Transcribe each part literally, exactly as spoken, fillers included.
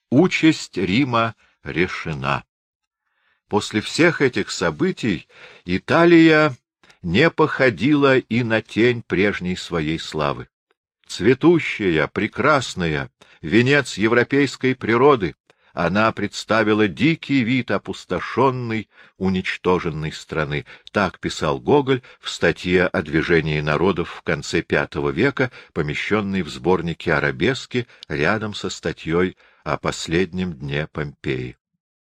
Участь Рима решена. После всех этих событий Италия не походила и на тень прежней своей славы. Цветущая, прекрасная, венец европейской природы, она представила дикий вид опустошенной, уничтоженной страны. Так писал Гоголь в статье о движении народов в конце пятого века, помещенной в сборнике «Арабески» рядом со статьей о последнем дне Помпеи.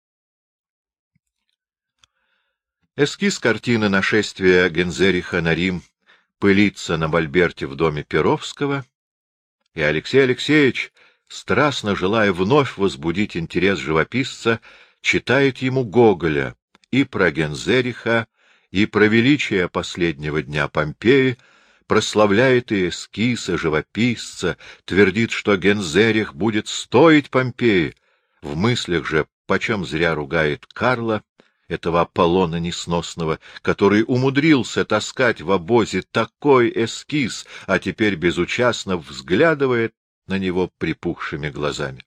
Эскиз картины «Нашествие Гензериха на Рим» пылится на мольберте в доме Перовского, и Алексей Алексеевич, страстно желая вновь возбудить интерес живописца, читает ему Гоголя и про Гензериха, и про величие последнего дня Помпеи, прославляет и эскиз, и живописца, твердит, что Гензерих будет стоить Помпеи, в мыслях же почем зря ругает Карла, этого Аполлона несносного, который умудрился таскать в обозе такой эскиз, а теперь безучастно взглядывает на него припухшими глазами.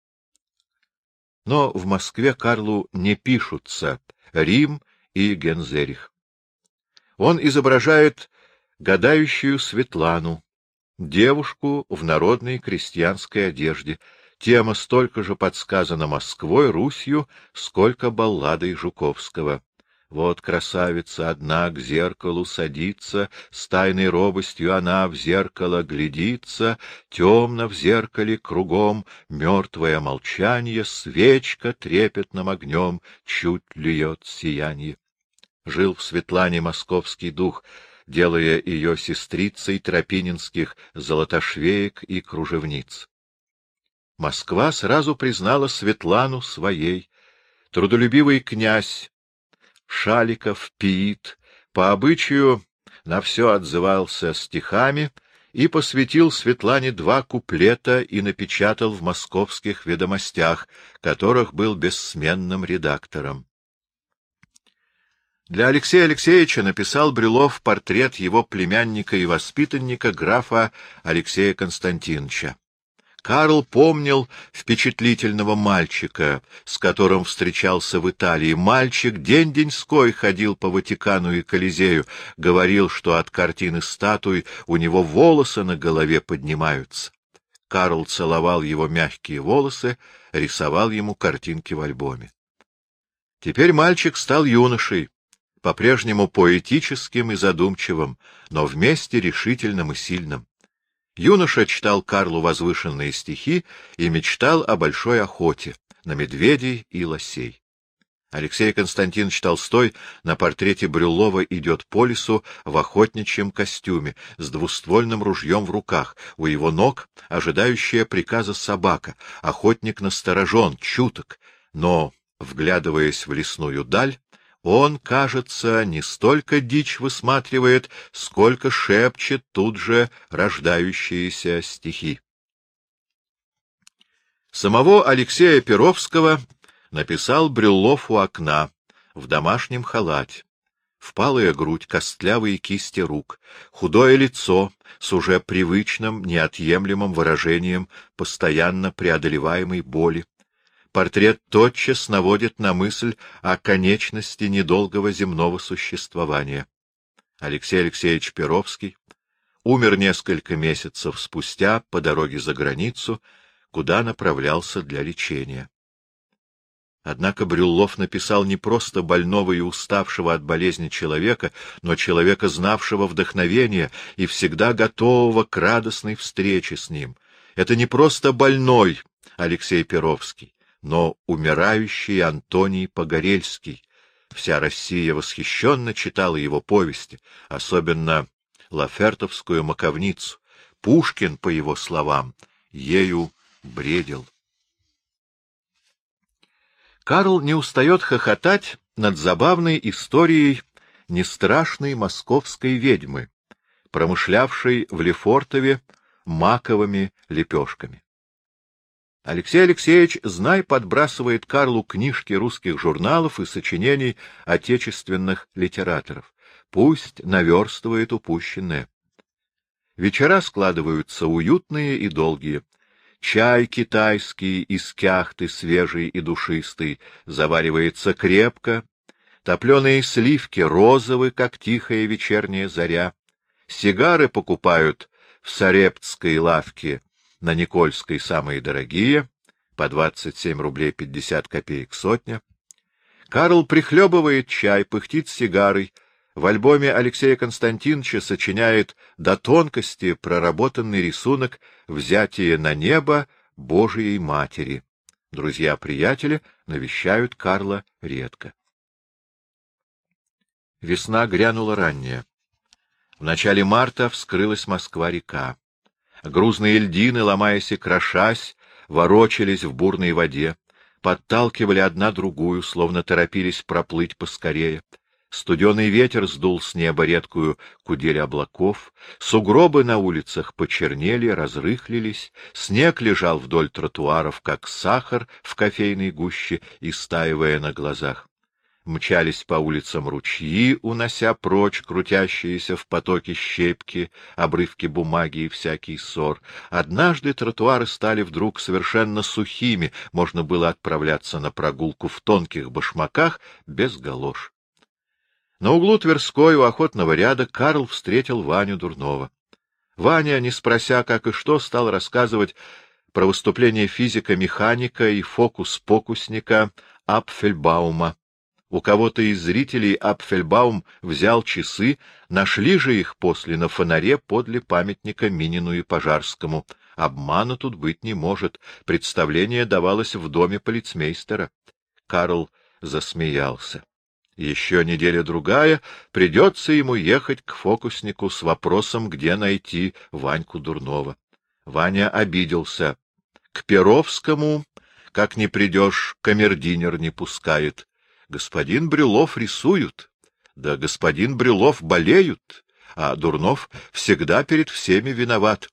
Но в Москве Карлу не пишутся Рим и Гензерих. Он изображает гадающую Светлану, девушку в народной крестьянской одежде. Тема столько же подсказана Москвой, Русью, сколько балладой Жуковского. Вот красавица одна к зеркалу садится, с тайной робостью она в зеркало глядится, темно в зеркале кругом, мертвое молчанье, свечка трепетным огнем чуть льет сиянье. Жил в Светлане московский дух, делая ее сестрицей тропининских золотошвеек и кружевниц. Москва сразу признала Светлану своей. Трудолюбивый князь Шаликов, Пиит, по обычаю на все отзывался стихами и посвятил Светлане два куплета и напечатал в московских ведомостях, которых был бессменным редактором. Для Алексея Алексеевича написал Брюлов портрет его племянника и воспитанника графа Алексея Константиновича. Карл помнил впечатлительного мальчика, с которым встречался в Италии. Мальчик день-деньской ходил по Ватикану и Колизею, говорил, что от картины статуй у него волосы на голове поднимаются. Карл целовал его мягкие волосы, рисовал ему картинки в альбоме. Теперь мальчик стал юношей, по-прежнему поэтическим и задумчивым, но вместе решительным и сильным. Юноша читал Карлу возвышенные стихи и мечтал о большой охоте на медведей и лосей. Алексей Константинович Толстой на портрете Брюллова идет по лесу в охотничьем костюме, с двуствольным ружьем в руках, у его ног ожидающая приказа собака, охотник насторожен, чуток, но, вглядываясь в лесную даль, он, кажется, не столько дичь высматривает, сколько шепчет тут же рождающиеся стихи. Самого Алексея Перовского написал Брюллов у окна, в домашнем халате. Впалая грудь, костлявые кисти рук, худое лицо с уже привычным, неотъемлемым выражением постоянно преодолеваемой боли. Портрет тотчас наводит на мысль о конечности недолгого земного существования. Алексей Алексеевич Перовский умер несколько месяцев спустя по дороге за границу, куда направлялся для лечения. Однако Брюллов написал не просто больного и уставшего от болезни человека, но человека, знавшего вдохновение и всегда готового к радостной встрече с ним. Это не просто больной Алексей Перовский, но умирающий Антоний Погорельский. Вся Россия восхищенно читала его повести, особенно Лафертовскую «Маковницу». Пушкин, по его словам, ею бредил. Карл не устает хохотать над забавной историей нестрашной московской ведьмы, промышлявшей в Лефортове маковыми лепешками. Алексей Алексеевич, знай, подбрасывает Карлу книжки русских журналов и сочинений отечественных литераторов. Пусть наверстывает упущенное. Вечера складываются уютные и долгие. Чай китайский из кяхты, свежий и душистый, заваривается крепко. Топленые сливки розовы, как тихая вечерняя заря. Сигары покупают в Сарептской лавке на Никольской самые дорогие, по двадцать семь рублей пятьдесят копеек сотня. Карл прихлебывает чай, пыхтит сигарой. В альбоме Алексея Константиновича сочиняет до тонкости проработанный рисунок «Взятие на небо Божией Матери». Друзья-приятели навещают Карла редко. Весна грянула ранняя. В начале марта вскрылась Москва-река. Грузные льдины, ломаясь и крошась, ворочались в бурной воде, подталкивали одна другую, словно торопились проплыть поскорее. Студеный ветер сдул с неба редкую кудель облаков, сугробы на улицах почернели, разрыхлились, снег лежал вдоль тротуаров, как сахар в кофейной гуще, истаивая на глазах. Мчались по улицам ручьи, унося прочь крутящиеся в потоке щепки, обрывки бумаги и всякий ссор. Однажды тротуары стали вдруг совершенно сухими, можно было отправляться на прогулку в тонких башмаках без галош. На углу Тверской у охотного ряда Карл встретил Ваню Дурнова. Ваня, не спрося как и что, стал рассказывать про выступление физика-механика и фокус-покусника Апфельбаума. У кого-то из зрителей Апфельбаум взял часы, нашли же их после на фонаре подле памятника Минину и Пожарскому. Обмана тут быть не может. Представление давалось в доме полицмейстера. Карл засмеялся. Еще неделя-другая, придется ему ехать к фокуснику с вопросом, где найти Ваньку Дурнова. Ваня обиделся. К Перовскому, как не придешь, камердинер не пускает. Господин Брюлов рисуют, да господин Брюлов болеют, а Дурнов всегда перед всеми виноват.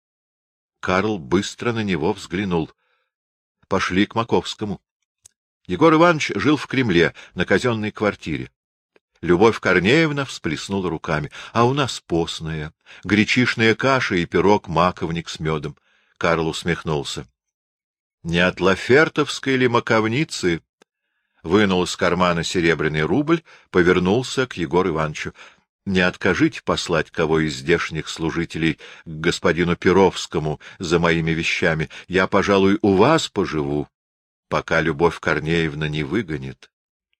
Карл быстро на него взглянул. Пошли к Маковскому. Егор Иванович жил в Кремле, на казенной квартире. Любовь Корнеевна всплеснула руками. — А у нас постная, гречишная каша и пирог-маковник с медом. Карл усмехнулся. — Не от лафертовской ли маковницы? Вынул из кармана серебряный рубль, повернулся к Егору Ивановичу. — Не откажите послать кого из здешних служителей к господину Перовскому за моими вещами. Я, пожалуй, у вас поживу, пока Любовь Корнеевна не выгонит.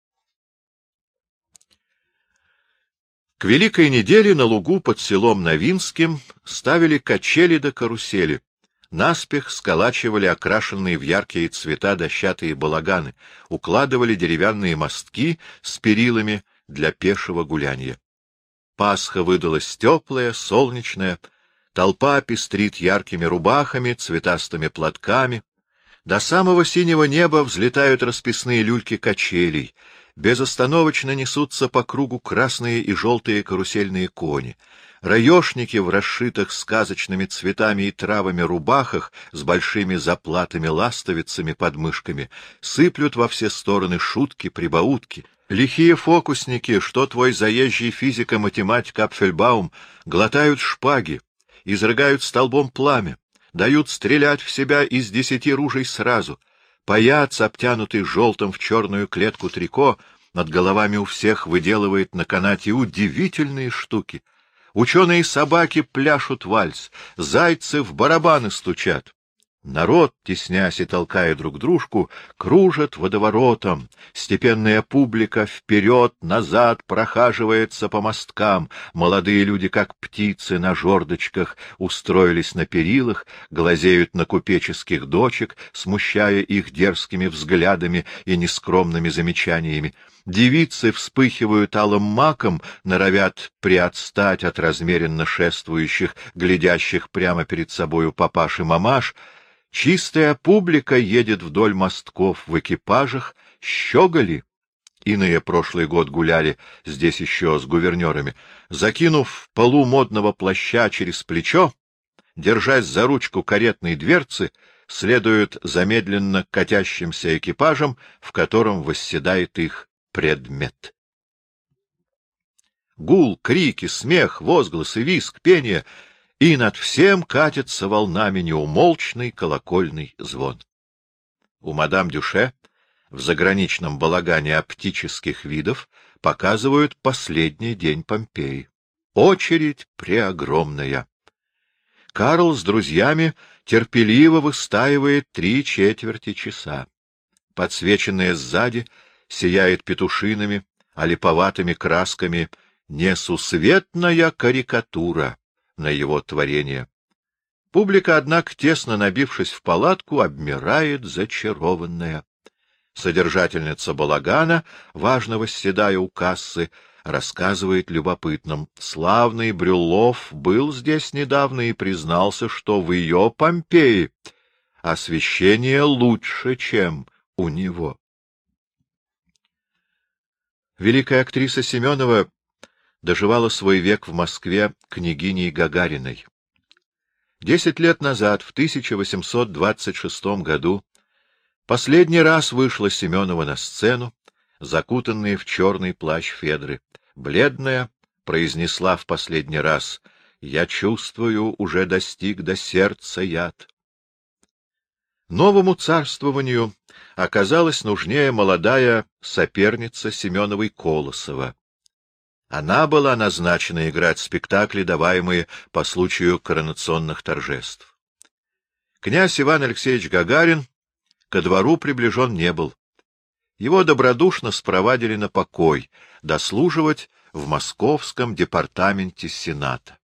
К Великой неделе на лугу под селом Новинским ставили качели да карусели. Наспех сколачивали окрашенные в яркие цвета дощатые балаганы, укладывали деревянные мостки с перилами для пешего гулянья. Пасха выдалась теплая, солнечная, толпа пестрит яркими рубахами, цветастыми платками. До самого синего неба взлетают расписные люльки качелей, безостановочно несутся по кругу красные и желтые карусельные кони. Раешники в расшитых сказочными цветами и травами рубахах с большими заплатами-ластовицами под мышками сыплют во все стороны шутки-прибаутки. Лихие фокусники, что твой заезжий физико-математик Апфельбаум, глотают шпаги, изрыгают столбом пламя, дают стрелять в себя из десяти ружей сразу. Паяц, обтянутый желтым в черную клетку трико, над головами у всех выделывает на канате удивительные штуки. Ученые собаки пляшут вальс, зайцы в барабаны стучат. Народ, теснясь и толкая друг дружку, кружит водоворотом. Степенная публика вперед-назад прохаживается по мосткам. Молодые люди, как птицы на жердочках, устроились на перилах, глазеют на купеческих дочек, смущая их дерзкими взглядами и нескромными замечаниями. Девицы вспыхивают алым маком, норовят приотстать от размеренно шествующих, глядящих прямо перед собою папаш и мамаш. Чистая публика едет вдоль мостков в экипажах, щеголи. Иные прошлый год гуляли здесь еще с гувернерами. Закинув полу модного плаща через плечо, держась за ручку каретной дверцы, следуют за медленно катящимся экипажем, в котором восседает их предмет. Гул, крики, смех, возгласы, визг, пение — и над всем катится волнами неумолчный колокольный звон. У мадам Дюше в заграничном балагане оптических видов показывают последний день Помпеи. Очередь преогромная. Карл с друзьями терпеливо выстаивает три четверти часа. Подсвеченная сзади сияет петушиными, а липоватыми красками несусветная карикатура на его творение. Публика, однако, тесно набившись в палатку, обмирает зачарованная. Содержательница балагана, важно восседая у кассы, рассказывает любопытным: славный Брюллов был здесь недавно и признался, что в ее Помпеи освещение лучше, чем у него. Великая актриса Семенова доживала свой век в Москве княгиней Гагариной. Десять лет назад, в тысяча восемьсот двадцать шестом году, последний раз вышла Семенова на сцену, закутанная в черный плащ Федры. Бледная, произнесла в последний раз: «Я чувствую, уже достиг до сердца яд». Новому царствованию оказалась нужнее молодая соперница Семеновой Колосова. Она была назначена играть спектакли, даваемые по случаю коронационных торжеств. Князь Иван Алексеевич Гагарин ко двору приближен не был. Его добродушно спровадили на покой, дослуживать в Московском департаменте Сената.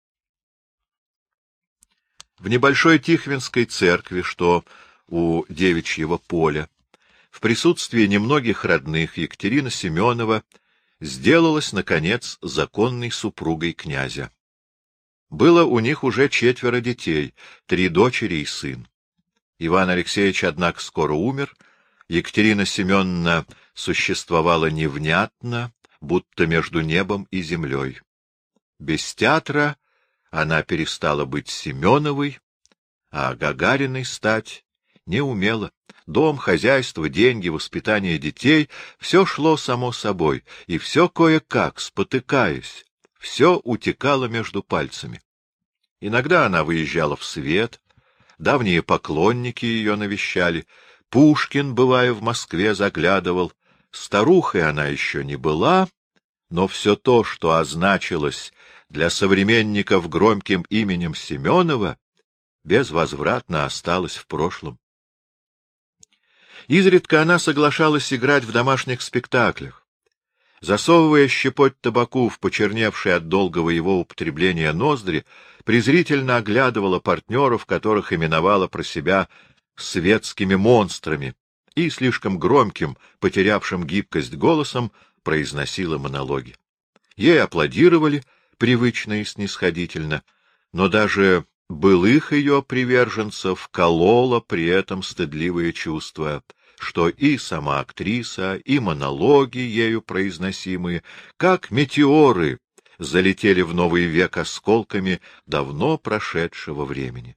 В небольшой Тихвинской церкви, что у Девичьего поля, в присутствии немногих родных, Екатерина Семенова сделалась, наконец, законной супругой князя. Было у них уже четверо детей, три дочери и сын. Иван Алексеевич, однако, скоро умер. Екатерина Семеновна существовала невнятно, будто между небом и землей. Без театра она перестала быть Семеновой, а Гагариной стать не умела. Дом, хозяйство, деньги, воспитание детей — все шло само собой, и все кое-как, спотыкаясь, все утекало между пальцами. Иногда она выезжала в свет, давние поклонники ее навещали, Пушкин, бывая в Москве, заглядывал. Старухой она еще не была, но все то, что означилось для современников громким именем Семенова, безвозвратно осталось в прошлом. Изредка она соглашалась играть в домашних спектаклях. Засовывая щепоть табаку в почерневшие от долгого его употребления ноздри, презрительно оглядывала партнеров, которых именовала про себя светскими монстрами, и слишком громким, потерявшим гибкость голосом произносила монологи. Ей аплодировали привычно и снисходительно, но даже былых ее приверженцев кололо при этом стыдливое чувство, что и сама актриса, и монологи, ею произносимые, как метеоры, залетели в новый век осколками давно прошедшего времени.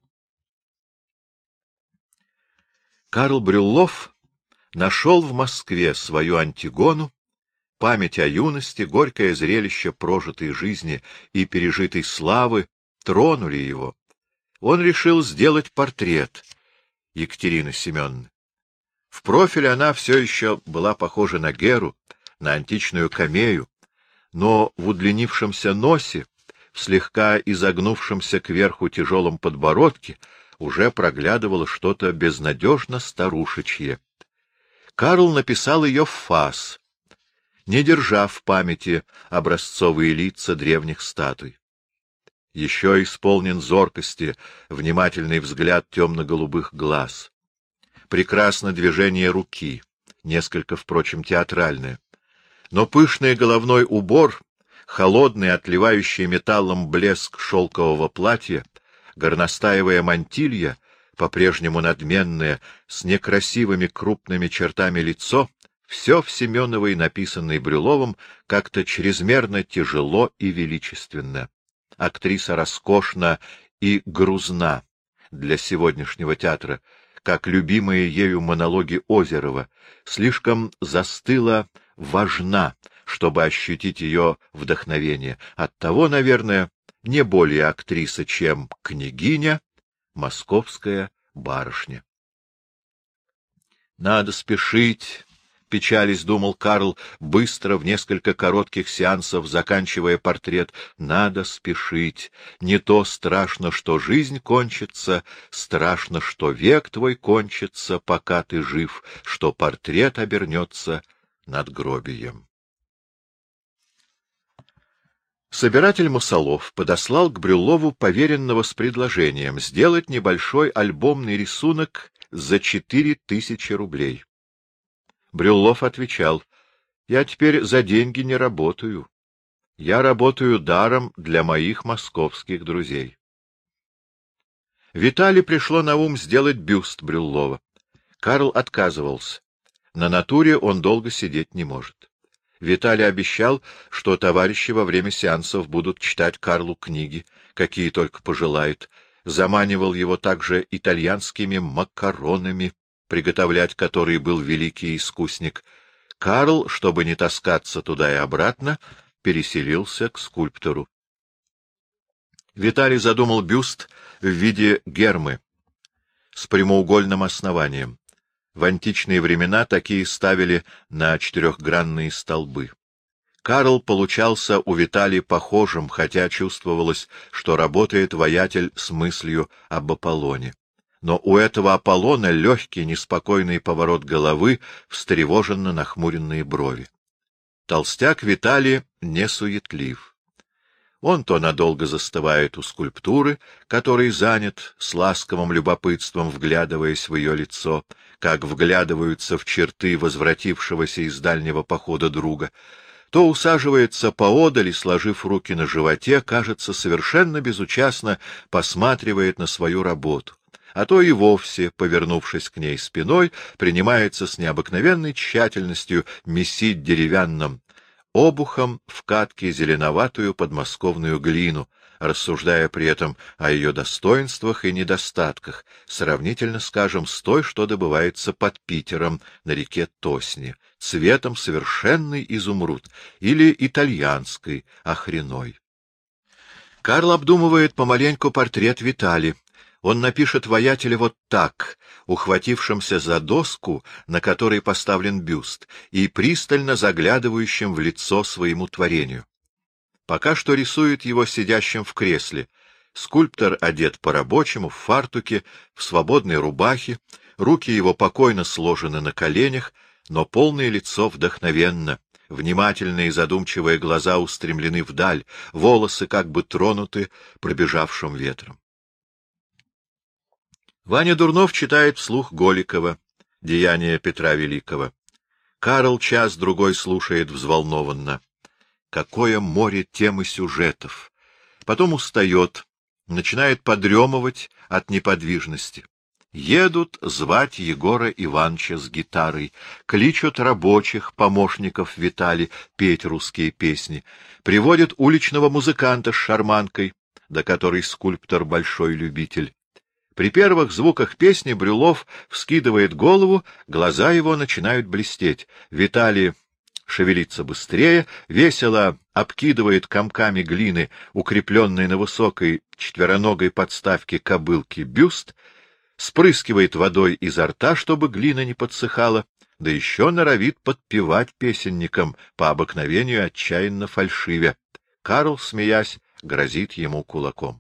Карл Брюллов нашел в Москве свою Антигону, память о юности, горькое зрелище прожитой жизни и пережитой славы тронули его. Он решил сделать портрет Екатерины Семеновны. В профиле она все еще была похожа на Геру, на античную Камею, но в удлинившемся носе, в слегка изогнувшемся кверху тяжелом подбородке уже проглядывало что-то безнадежно старушечье. Карл написал ее в фас, не держа в памяти образцовые лица древних статуй. Еще исполнен зоркости внимательный взгляд темно-голубых глаз. Прекрасно движение руки, несколько, впрочем, театральное. Но пышный головной убор, холодный, отливающий металлом блеск шелкового платья, горностаевая мантилья, по-прежнему надменное, с некрасивыми крупными чертами лицо, все в Семеновой, написанной Брюлловым, как-то чрезмерно тяжело и величественно. Актриса роскошна и грузна для сегодняшнего театра, как любимые ею монологи Озерова, слишком застыла, важна, чтобы ощутить ее вдохновение. Оттого, наверное, не более актриса, чем княгиня, московская барышня. Надо спешить, — печались, думал Карл, быстро, в несколько коротких сеансов, заканчивая портрет. Надо спешить. Не то страшно, что жизнь кончится, страшно, что век твой кончится, пока ты жив, что портрет обернется надгробием. Собиратель Мосолов подослал к Брюллову поверенного с предложением сделать небольшой альбомный рисунок за четыре тысячи рублей. Брюллов отвечал: «Я теперь за деньги не работаю. Я работаю даром для моих московских друзей». Виталий пришло на ум сделать бюст Брюллова. Карл отказывался. На натуре он долго сидеть не может. Виталий обещал, что товарищи во время сеансов будут читать Карлу книги, какие только пожелает. Заманивал его также итальянскими макаронами, приготовлять которые был великий искусник. Карл, чтобы не таскаться туда и обратно, переселился к скульптору. Виталий задумал бюст в виде гермы с прямоугольным основанием. В античные времена такие ставили на четырехгранные столбы. Карл получался у Виталия похожим, хотя чувствовалось, что работает воятель с мыслью об Аполлоне. Но у этого Аполлона легкий, неспокойный поворот головы, встревоженно нахмуренные брови. Толстяк Виталий не суетлив. Он то надолго застывает у скульптуры, которой занят, с ласковым любопытством вглядываясь в ее лицо, как вглядываются в черты возвратившегося из дальнего похода друга, то усаживается поодаль и, сложив руки на животе, кажется, совершенно безучастно посматривает на свою работу, а то и вовсе, повернувшись к ней спиной, принимается с необыкновенной тщательностью месить деревянным обухом в катке зеленоватую подмосковную глину, рассуждая при этом о ее достоинствах и недостатках, сравнительно, скажем, с той, что добывается под Питером на реке Тосне, цветом совершенный изумруд, или итальянской, охреной. Карл обдумывает помаленьку портрет Виталия. Он напишет воятеля вот так, ухватившимся за доску, на которой поставлен бюст, и пристально заглядывающим в лицо своему творению. Пока что рисует его сидящим в кресле. Скульптор одет по-рабочему, в фартуке, в свободной рубахе, руки его покойно сложены на коленях, но полное лицо вдохновенно, внимательные и задумчивые глаза устремлены вдаль, волосы как бы тронуты пробежавшим ветром. Ваня Дурнов читает вслух Голикова «Деяния Петра Великого». Карл час-другой слушает взволнованно. Какое море тем и сюжетов! Потом устает, начинает подремывать от неподвижности. Едут звать Егора Ивановича с гитарой, кличут рабочих, помощников Витали, петь русские песни, приводят уличного музыканта с шарманкой, до которой скульптор большой любитель. При первых звуках песни Брюллов вскидывает голову, глаза его начинают блестеть. Виталий шевелится быстрее, весело обкидывает комками глины, укрепленной на высокой четвероногой подставке кобылки, бюст, спрыскивает водой изо рта, чтобы глина не подсыхала, да еще норовит подпевать песенникам, по обыкновению отчаянно фальшивя. Карл, смеясь, грозит ему кулаком.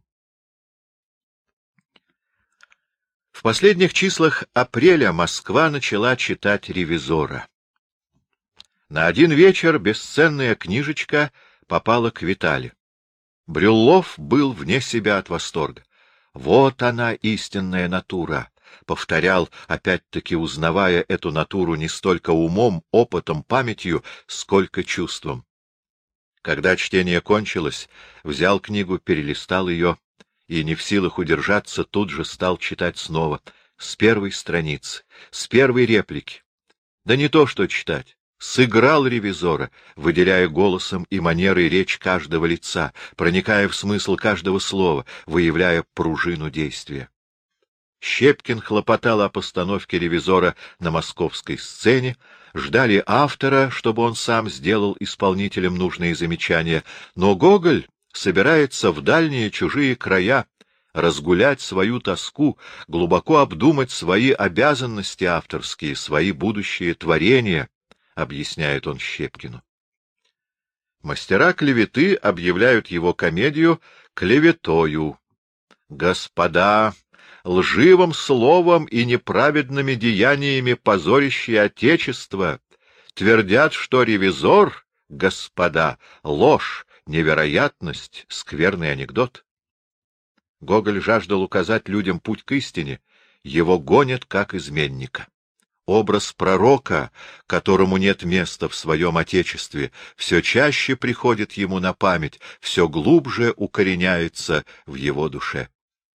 В последних числах апреля Москва начала читать «Ревизора». На один вечер бесценная книжечка попала к Виталию. Брюллов был вне себя от восторга. «Вот она, истинная натура», — повторял, опять-таки узнавая эту натуру не столько умом, опытом, памятью, сколько чувством. Когда чтение кончилось, взял книгу, перелистал ее и, не в силах удержаться, тут же стал читать снова, с первой страницы, с первой реплики. Да не то что читать. Сыграл ревизора, выделяя голосом и манерой речь каждого лица, проникая в смысл каждого слова, выявляя пружину действия. Щепкин хлопотал о постановке ревизора на московской сцене, ждали автора, чтобы он сам сделал исполнителям нужные замечания, но Гоголь собирается в дальние чужие края, разгулять свою тоску, глубоко обдумать свои обязанности авторские, свои будущие творения, — объясняет он Щепкину. Мастера клеветы объявляют его комедию клеветою. Господа, лживым словом и неправедными деяниями позорящие Отечество, твердят, что ревизор, господа, ложь, невероятность, скверный анекдот. Гоголь жаждал указать людям путь к истине, его гонят как изменника. Образ пророка, которому нет места в своем Отечестве, все чаще приходит ему на память, все глубже укореняется в его душе.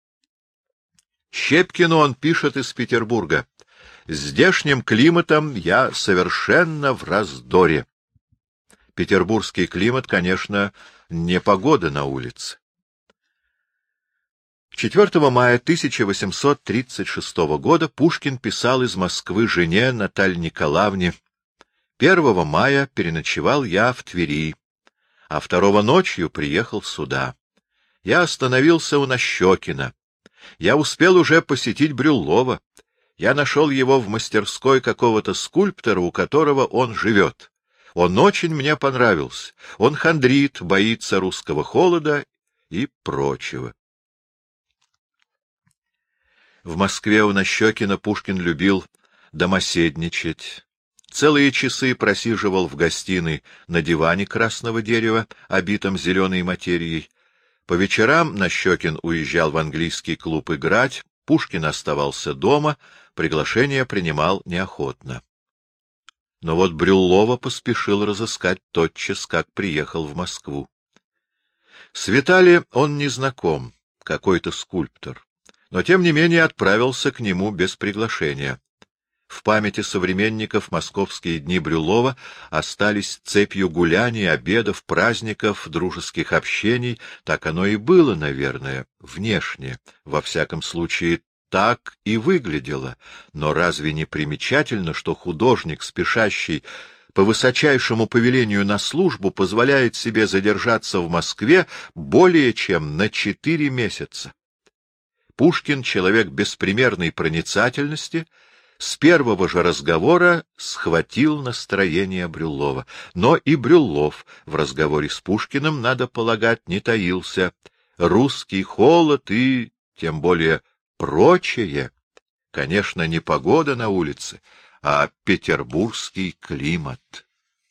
Щепкину он пишет из Петербурга: «Здешним климатом я совершенно в раздоре». Петербургский климат, конечно, не погода на улице. четвёртого мая тысяча восемьсот тридцать шестого года Пушкин писал из Москвы жене Наталье Николаевне: «Первого мая переночевал я в Твери, а второго ночью приехал сюда. Я остановился у Нащекина. Я успел уже посетить Брюллова. Я нашел его в мастерской какого-то скульптора, у которого он живет. Он очень мне понравился. Он хандрит, боится русского холода и прочего». В Москве у Нащекина Пушкин любил домоседничать. Целые часы просиживал в гостиной на диване красного дерева, обитом зеленой материей. По вечерам Нащекин уезжал в английский клуб играть, Пушкин оставался дома, приглашение принимал неохотно. Но вот Брюллова поспешил разыскать тотчас, как приехал в Москву. С Витали он не знаком, какой-то скульптор, но тем не менее отправился к нему без приглашения. В памяти современников московские дни Брюллова остались цепью гуляний, обедов, праздников, дружеских общений. Так оно и было, наверное, внешне, во всяком случае, так и выглядело. Но разве не примечательно, что художник, спешащий по высочайшему повелению на службу, позволяет себе задержаться в Москве более чем на четыре месяца? Пушкин, человек беспримерной проницательности, с первого же разговора схватил настроение Брюллова. Но и Брюллов в разговоре с Пушкиным, надо полагать, не таился. Русский холод и, тем более, прочее, конечно, не погода на улице, а петербургский климат.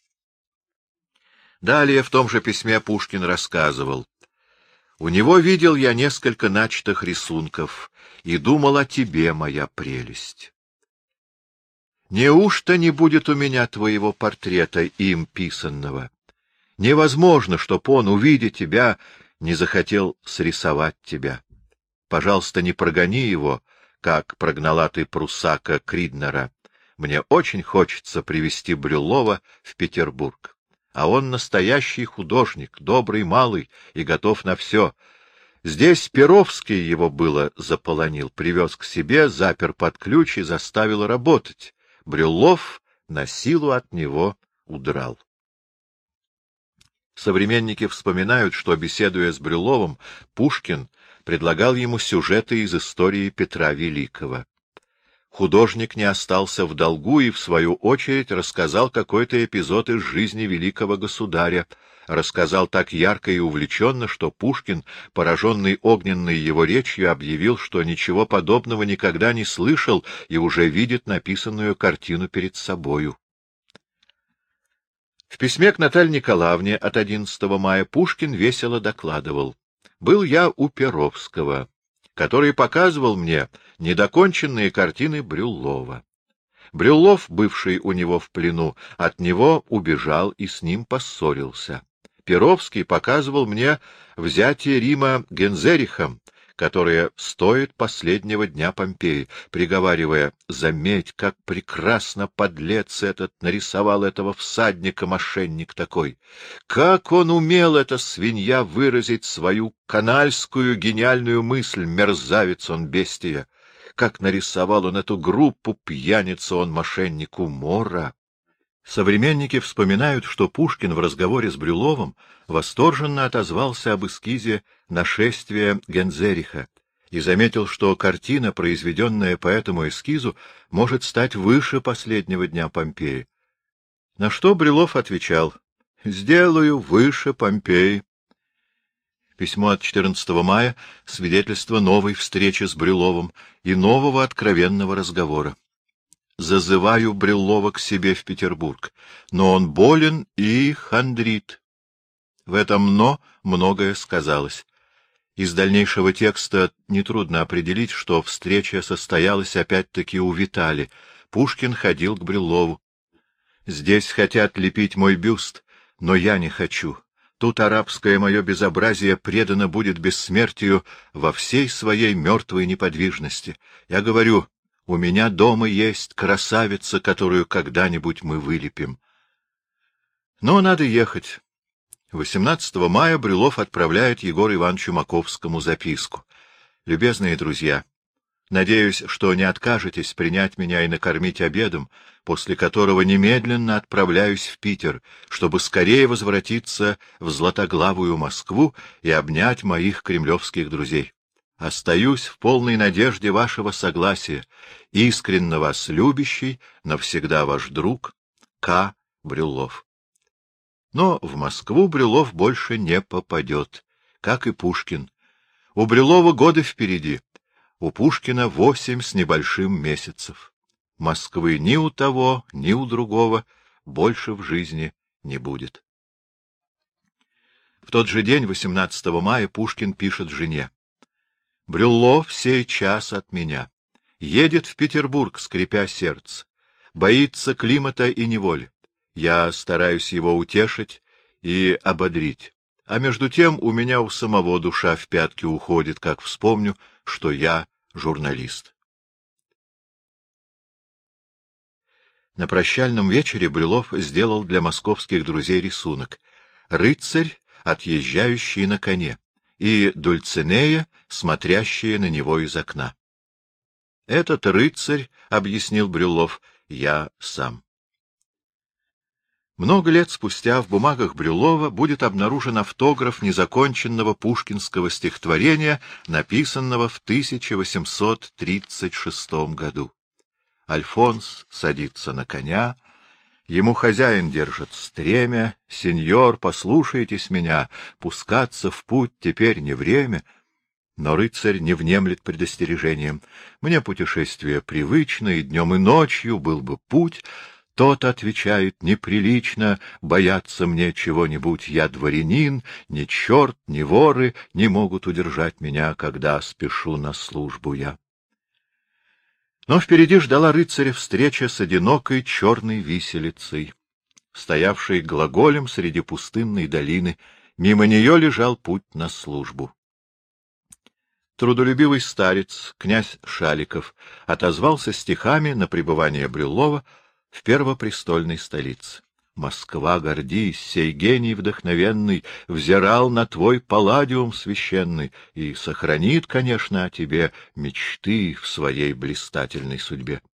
Далее в том же письме Пушкин рассказывал: «У него видел я несколько начатых рисунков и думал о тебе, моя прелесть. Неужто не будет у меня твоего портрета, им писанного? Невозможно, чтоб он, увидя тебя, не захотел срисовать тебя. Пожалуйста, не прогони его, как прогнала ты прусака Криднера. Мне очень хочется привезти Брюллова в Петербург. А он настоящий художник, добрый малый и готов на все. Здесь Перовский его было заполонил, привез к себе, запер под ключ и заставил работать. Брюллов на силу от него удрал». Современники вспоминают, что, беседуя с Брюлловым, Пушкин предлагал ему сюжеты из истории Петра Великого. Художник не остался в долгу и, в свою очередь, рассказал какой-то эпизод из жизни великого государя, рассказал так ярко и увлеченно, что Пушкин, пораженный огненной его речью, объявил, что ничего подобного никогда не слышал и уже видит написанную картину перед собою. В письме к Наталье Николаевне от одиннадцатого мая Пушкин весело докладывал: «Был я у Перовского, который показывал мне недоконченные картины Брюллова. Брюллов, бывший у него в плену, от него убежал и с ним поссорился. Перовский показывал мне взятие Рима Гензерихом, которое стоит последнего дня Помпеи, приговаривая: заметь, как прекрасно подлец этот нарисовал этого всадника, мошенник такой! Как он умел, эта свинья, выразить свою канальскую гениальную мысль, мерзавец он, бестия! Как нарисовал он эту группу, пьяницу он, мошенник, умора! Современники вспоминают, что Пушкин в разговоре с Брюловым восторженно отозвался об эскизе «Нашествие Гензериха» и заметил, что картина, произведенная по этому эскизу, может стать выше последнего дня Помпеи. На что Брюлов отвечал: «Сделаю выше Помпеи». Письмо от четырнадцатого мая — свидетельство новой встречи с Брюловым и нового откровенного разговора. «Зазываю Брюлова к себе в Петербург, но он болен и хандрит». В этом «но» многое сказалось. Из дальнейшего текста нетрудно определить, что встреча состоялась опять-таки у Витали. Пушкин ходил к Брюлову. «Здесь хотят лепить мой бюст, но я не хочу. Тут арабское мое безобразие предано будет бессмертию во всей своей мертвой неподвижности. Я говорю, у меня дома есть красавица, которую когда-нибудь мы вылепим». Но надо ехать. восемнадцатого мая Брюлов отправляет Егору Ивановичу Маковскому записку. «Любезные друзья, надеюсь, что не откажетесь принять меня и накормить обедом, после которого немедленно отправляюсь в Питер, чтобы скорее возвратиться в златоглавую Москву и обнять моих кремлевских друзей. Остаюсь в полной надежде вашего согласия. Искренне вас любящий, навсегда ваш друг К. Брюлов». Но в Москву Брюлов больше не попадет, как и Пушкин. У Брюлова годы впереди, у Пушкина восемь с небольшим месяцев. Москвы ни у того, ни у другого больше в жизни не будет. В тот же день, восемнадцатого мая, Пушкин пишет жене: «Брюлов сей час от меня. Едет в Петербург, скрипя сердце. Боится климата и неволи. Я стараюсь его утешить и ободрить. А между тем у меня у самого душа в пятки уходит, как вспомню, что я журналист». На прощальном вечере Брюлов сделал для московских друзей рисунок: рыцарь, отъезжающий на коне, и Дульцинея, смотрящая на него из окна. «Этот рыцарь, — объяснил Брюлов, — я сам». Много лет спустя в бумагах Брюлова будет обнаружен автограф незаконченного пушкинского стихотворения, написанного в тысяча восемьсот тридцать шестом году. Альфонс садится на коня, ему хозяин держит стремя: «Сеньор, послушайтесь меня, пускаться в путь теперь не время». Но рыцарь не внемлет предостережением: «Мне путешествие привычно, и днем, и ночью был бы путь». Тот отвечает: «Неприлично бояться мне чего-нибудь, я дворянин, ни черт, ни воры не могут удержать меня, когда спешу на службу я». Но впереди ждала рыцаря встреча с одинокой черной виселицей, стоявшей глаголем среди пустынной долины. Мимо нее лежал путь на службу. Трудолюбивый старец, князь Шаликов, отозвался стихами на пребывание Брюлова в первопрестольной столице. «Москва, гордись, сей гений вдохновенный взирал на твой палладиум священный и сохранит, конечно, о тебе мечты в своей блистательной судьбе».